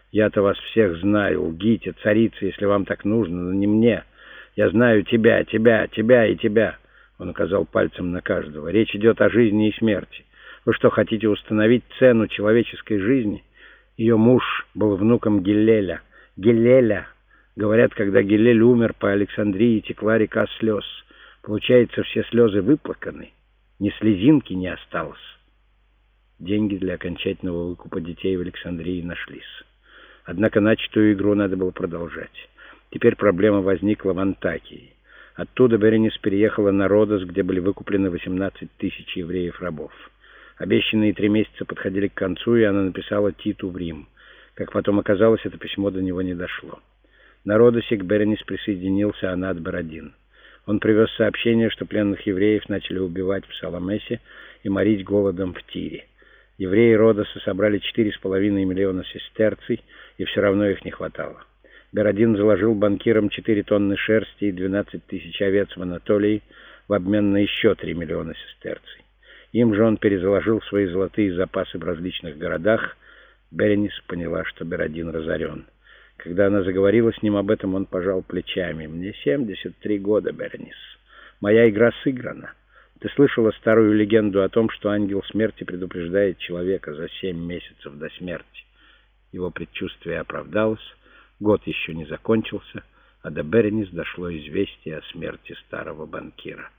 Я-то вас всех знаю. Лгите, царица, если вам так нужно, но не мне. Я знаю тебя, тебя, тебя и тебя». Он указал пальцем на каждого. «Речь идет о жизни и смерти. Вы что, хотите установить цену человеческой жизни?» Ее муж был внуком Гиллеля. Гиллеля! Говорят, когда Гиллель умер, по Александрии текла река слез. Получается, все слезы выплаканы. Ни слезинки не осталось. Деньги для окончательного выкупа детей в Александрии нашлись. Однако начатую игру надо было продолжать. Теперь проблема возникла в Антакии. Оттуда Беренис переехала на Родос, где были выкуплены 18 тысяч евреев-рабов. Обещанные 3 месяца подходили к концу, и она написала Титу в Рим. Как потом оказалось, это письмо до него не дошло. На Родосе к Беренис присоединился Анат Бородин. Он привез сообщение, что пленных евреев начали убивать в Саламесе и морить голодом в Тире. Евреи Родоса собрали 4,5 миллиона сестерций, и все равно их не хватало. Бородин заложил банкирам 4 тонны шерсти и 12 тысяч овец в Анатолии в обмен на еще 3 миллиона сестерций. Им же он перезаложил свои золотые запасы в различных городах. Беренис поняла, что Бородин разорен. Когда она заговорила с ним об этом, он пожал плечами. «Мне 73 года, Беренис. Моя игра сыграна. Ты слышала старую легенду о том, что ангел смерти предупреждает человека за 7 месяцев до смерти?» Его предчувствие оправдалось. Год еще не закончился, а до Беренис дошло известие о смерти старого банкира.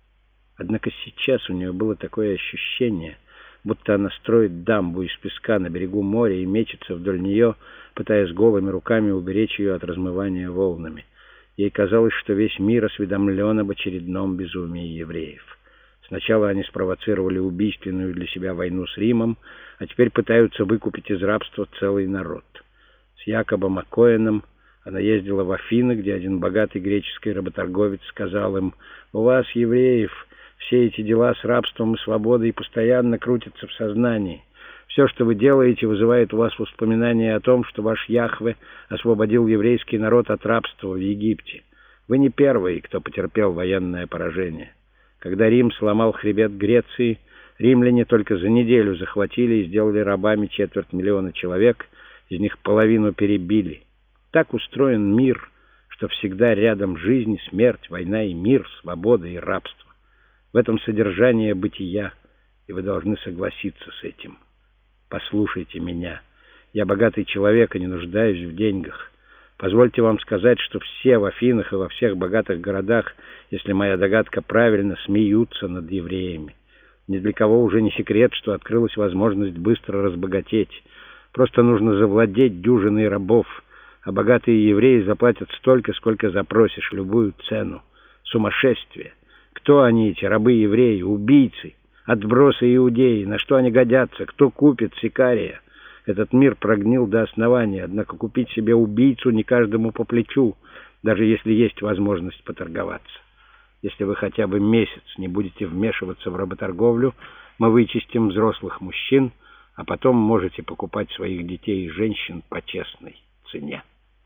Однако сейчас у нее было такое ощущение, будто она строит дамбу из песка на берегу моря и мечется вдоль нее, пытаясь голыми руками уберечь ее от размывания волнами. Ей казалось, что весь мир осведомлен об очередном безумии евреев. Сначала они спровоцировали убийственную для себя войну с Римом, а теперь пытаются выкупить из рабства целый народ. С Якобом Акоэном она ездила в Афины, где один богатый греческий работорговец сказал им: «У вас, евреев, все эти дела с рабством и свободой постоянно крутятся в сознании. Все, что вы делаете, вызывает у вас воспоминания о том, что ваш Яхве освободил еврейский народ от рабства в Египте. Вы не первые, кто потерпел военное поражение. Когда Рим сломал хребет Греции, римляне только за неделю захватили и сделали рабами 250 000 человек, из них половину перебили. Так устроен мир, что всегда рядом жизнь, смерть, война и мир, свобода и рабство. В этом содержание бытия, и вы должны согласиться с этим. Послушайте меня. Я богатый человек и не нуждаюсь в деньгах. Позвольте вам сказать, что все в Афинах и во всех богатых городах, если моя догадка правильна, смеются над евреями. Ни для кого уже не секрет, что открылась возможность быстро разбогатеть. Просто нужно завладеть дюжиной рабов, а богатые евреи заплатят столько, сколько запросишь, любую цену. Сумасшествие! Кто они, эти рабы-евреи? Убийцы, отбросы иудеи. На что они годятся? Кто купит сикария? Этот мир прогнил до основания, однако купить себе убийцу не каждому по плечу, даже если есть возможность поторговаться. Если вы хотя бы месяц не будете вмешиваться в работорговлю, мы вычистим взрослых мужчин, а потом можете покупать своих детей и женщин по честной цене.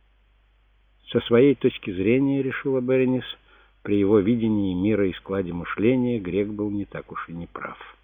Со своей точки зрения, решила Беренис, при его видении мира и складе мышления грек был не так уж и не прав.